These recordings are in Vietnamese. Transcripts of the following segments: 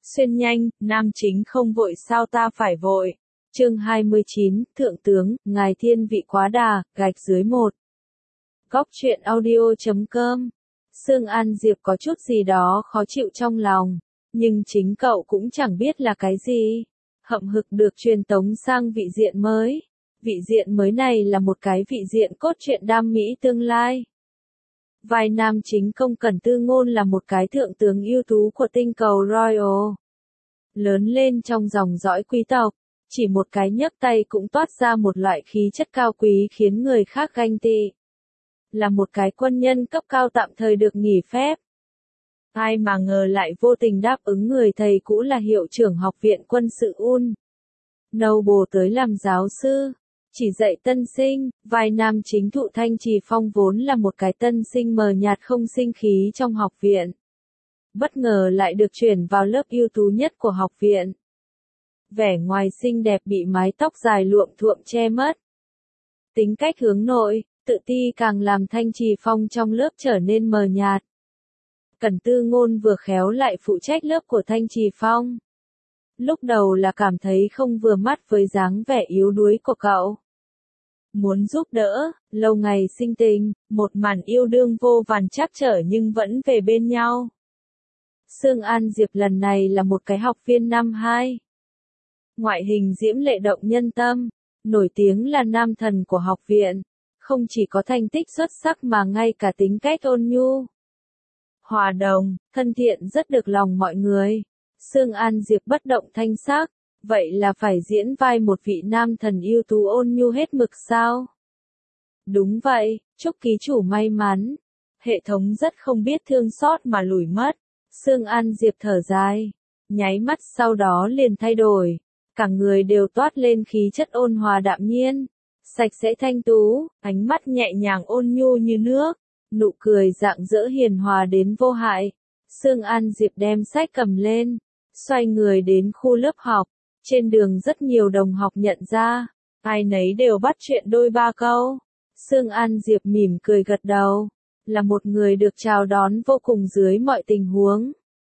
Xuyên nhanh, nam chính không vội sao ta phải vội. Chương 29, Thượng tướng, Ngài thiên vị quá đà, gạch dưới một. Góc truyện audio.com. Sương An Diệp có chút gì đó khó chịu trong lòng, nhưng chính cậu cũng chẳng biết là cái gì. Hậm hực được truyền tống sang vị diện mới. Vị diện mới này là một cái vị diện cốt truyện đam mỹ tương lai. Vai nam chính Công Cẩn Tư Ngôn là một cái thượng tướng ưu tú của tinh cầu Royal. Lớn lên trong dòng dõi quý tộc, chỉ một cái nhấc tay cũng toát ra một loại khí chất cao quý khiến người khác ganh tị. Là một cái quân nhân cấp cao tạm thời được nghỉ phép. Ai mà ngờ lại vô tình đáp ứng người thầy cũ là hiệu trưởng học viện quân sự Un Noble tới làm giáo sư, chỉ dạy tân sinh. Vai nam chính Thụ Thanh Trì Phong vốn là một cái tân sinh mờ nhạt không sinh khí trong học viện. Bất ngờ lại được chuyển vào lớp ưu tú nhất của học viện. Vẻ ngoài xinh đẹp bị mái tóc dài luộm thuộm che mất. Tính cách hướng nội, tự ti càng làm Thanh Trì Phong trong lớp trở nên mờ nhạt. Cẩn Tư Ngôn vừa khéo lại phụ trách lớp của Thanh Trì Phong. Lúc đầu là cảm thấy không vừa mắt với dáng vẻ yếu đuối của cậu. Muốn giúp đỡ, lâu ngày sinh tình, một màn yêu đương vô vàn trắc trở nhưng vẫn về bên nhau. Sương An Diệp lần này là một cái học viên năm 2. Ngoại hình diễm lệ động nhân tâm, nổi tiếng là nam thần của học viện, không chỉ có thành tích xuất sắc mà ngay cả tính cách ôn nhu, hòa đồng, thân thiện rất được lòng mọi người. Sương An Diệp bất động thanh sắc, vậy là phải diễn vai một vị nam thần ưu tú ôn nhu hết mực sao? Đúng vậy, chúc ký chủ may mắn. Hệ thống rất không biết thương xót mà lủi mất. Sương An Diệp thở dài, nháy mắt sau đó liền thay đổi, cả người đều toát lên khí chất ôn hòa đạm nhiên, sạch sẽ thanh tú, ánh mắt nhẹ nhàng ôn nhu như nước, nụ cười rạng rỡ hiền hòa đến vô hại. Sương An Diệp đem sách cầm lên, xoay người đến khu lớp học, trên đường rất nhiều đồng học nhận ra, ai nấy đều bắt chuyện đôi ba câu. Sương An Diệp mỉm cười gật đầu, là một người được chào đón vô cùng dưới mọi tình huống.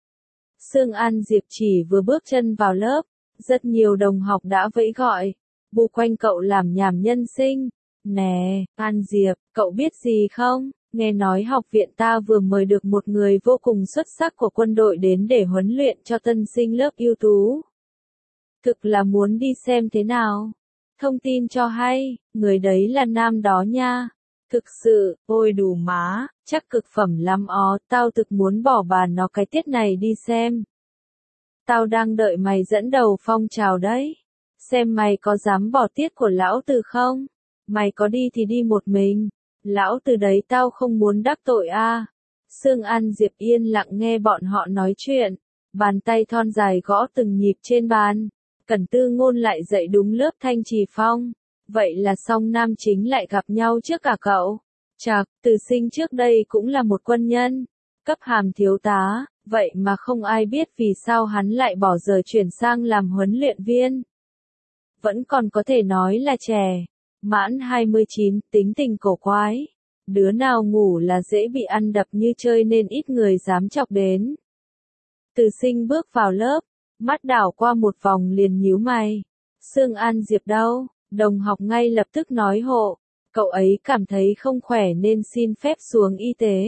Sương An Diệp chỉ vừa bước chân vào lớp, rất nhiều đồng học đã vẫy gọi, bu quanh cậu làm nhảm nhân sinh. Nè, An Diệp, cậu biết gì không? Nghe nói học viện ta vừa mời được một người vô cùng xuất sắc của quân đội đến để huấn luyện cho tân sinh lớp ưu tú. Thực là muốn đi xem thế nào. Thông tin cho hay, người đấy là nam đó nha. Thực sự, ôi đủ má, chắc cực phẩm lắm ó, tao thực muốn bỏ bà nó cái tiết này đi xem. Tao đang đợi mày dẫn đầu phong trào đấy. Xem mày có dám bỏ tiết của lão Từ không? Mày có đi thì đi một mình. Lão Từ đấy tao không muốn đắc tội a. Sương An Diệp yên lặng nghe bọn họ nói chuyện. Bàn tay thon dài gõ từng nhịp trên bàn. Cẩn Tư Ngôn lại dạy đúng lớp Thanh Trì Phong. Vậy là xong nam chính lại gặp nhau trước cả cậu. Chạc, Từ Sinh trước đây cũng là một quân nhân. Cấp hàm thiếu tá, vậy mà không ai biết vì sao hắn lại bỏ giờ chuyển sang làm huấn luyện viên. Vẫn còn có thể nói là trẻ. Mãn 29, tính tình cổ quái. Đứa nào ngủ là dễ bị ăn đập như chơi nên ít người dám chọc đến. Từ Sinh bước vào lớp, mắt đảo qua một vòng liền nhíu mày. Sương An Diệp đâu? Đồng học ngay lập tức nói hộ. Cậu ấy cảm thấy không khỏe nên xin phép xuống y tế.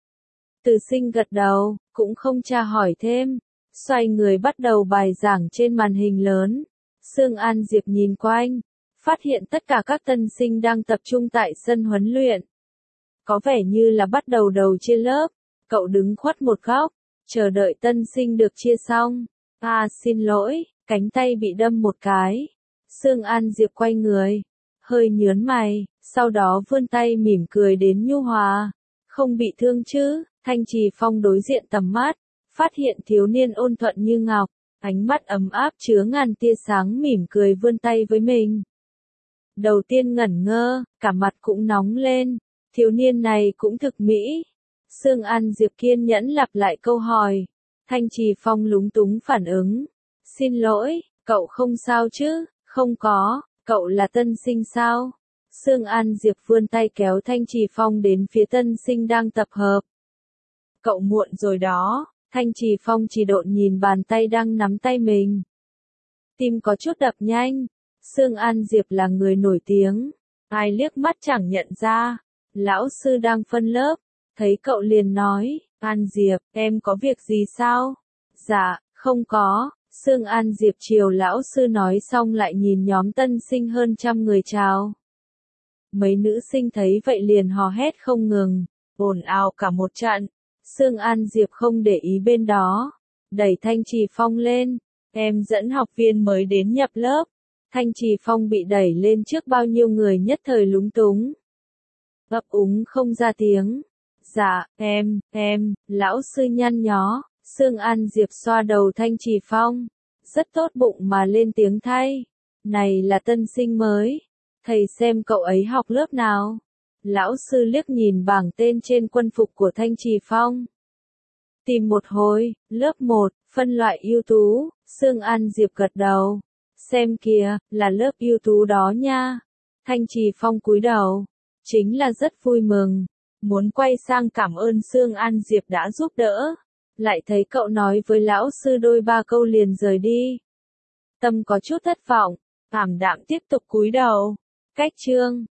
Từ Sinh gật đầu, cũng không tra hỏi thêm. Xoay người bắt đầu bài giảng trên màn hình lớn. Sương An Diệp nhìn quanh, phát hiện tất cả các tân sinh đang tập trung tại sân huấn luyện. Có vẻ như là bắt đầu chia lớp. Cậu đứng khuất một góc, chờ đợi tân sinh được chia xong. Xin lỗi, cánh tay bị đâm một cái. Sương An Diệp quay người, hơi nhớn mày, sau đó vươn tay mỉm cười đến nhu hòa. Không bị thương chứ? Thanh Trì Phong đối diện tầm mắt, phát hiện thiếu niên ôn thuận như ngọc, ánh mắt ấm áp chứa ngàn tia sáng mỉm cười vươn tay với mình. Đầu tiên ngẩn ngơ, cả mặt cũng nóng lên, thiếu niên này cũng thực mỹ. Sương An Diệp kiên nhẫn lặp lại câu hỏi. Thanh Trì Phong lúng túng phản ứng. Xin lỗi, cậu không sao chứ? Không có, cậu là tân sinh sao? Sương An Diệp vươn tay kéo Thanh Trì Phong đến phía tân sinh đang tập hợp. Cậu muộn rồi đó, Thanh Trì Phong chỉ độn nhìn bàn tay đang nắm tay mình. Tim có chút đập nhanh. Sương An Diệp là người nổi tiếng. Ai liếc mắt chẳng nhận ra. Lão sư đang phân lớp. Thấy cậu liền nói, An Diệp, em có việc gì sao? Dạ, không có. Sương An Diệp chiều lão sư nói xong lại nhìn nhóm tân sinh hơn 100 người chào. Mấy nữ sinh thấy vậy liền hò hét không ngừng, ồn ào cả một trận. Sương An Diệp không để ý bên đó, đẩy Thanh Trì Phong lên, em dẫn học viên mới đến nhập lớp. Thanh Trì Phong bị đẩy lên trước bao nhiêu người nhất thời lúng túng. Ấp úng không ra tiếng. Dạ, em, lão sư nhăn nhó. Sương An Diệp xoa đầu Thanh Trì Phong. Rất tốt bụng mà lên tiếng thay. Này là tân sinh mới. Thầy xem cậu ấy học lớp nào. Lão sư liếc nhìn bảng tên trên quân phục của Thanh Trì Phong. Tìm một hồi, lớp 1, phân loại ưu tú. Sương An Diệp gật đầu. Xem kìa, là lớp ưu tú đó nha. Thanh Trì Phong cúi đầu. Chính là rất vui mừng. Muốn quay sang cảm ơn Sương An Diệp đã giúp đỡ. Lại thấy cậu nói với lão sư đôi ba câu liền rời đi. Tâm có chút thất vọng, ảm đạm tiếp tục cúi đầu. Cách chương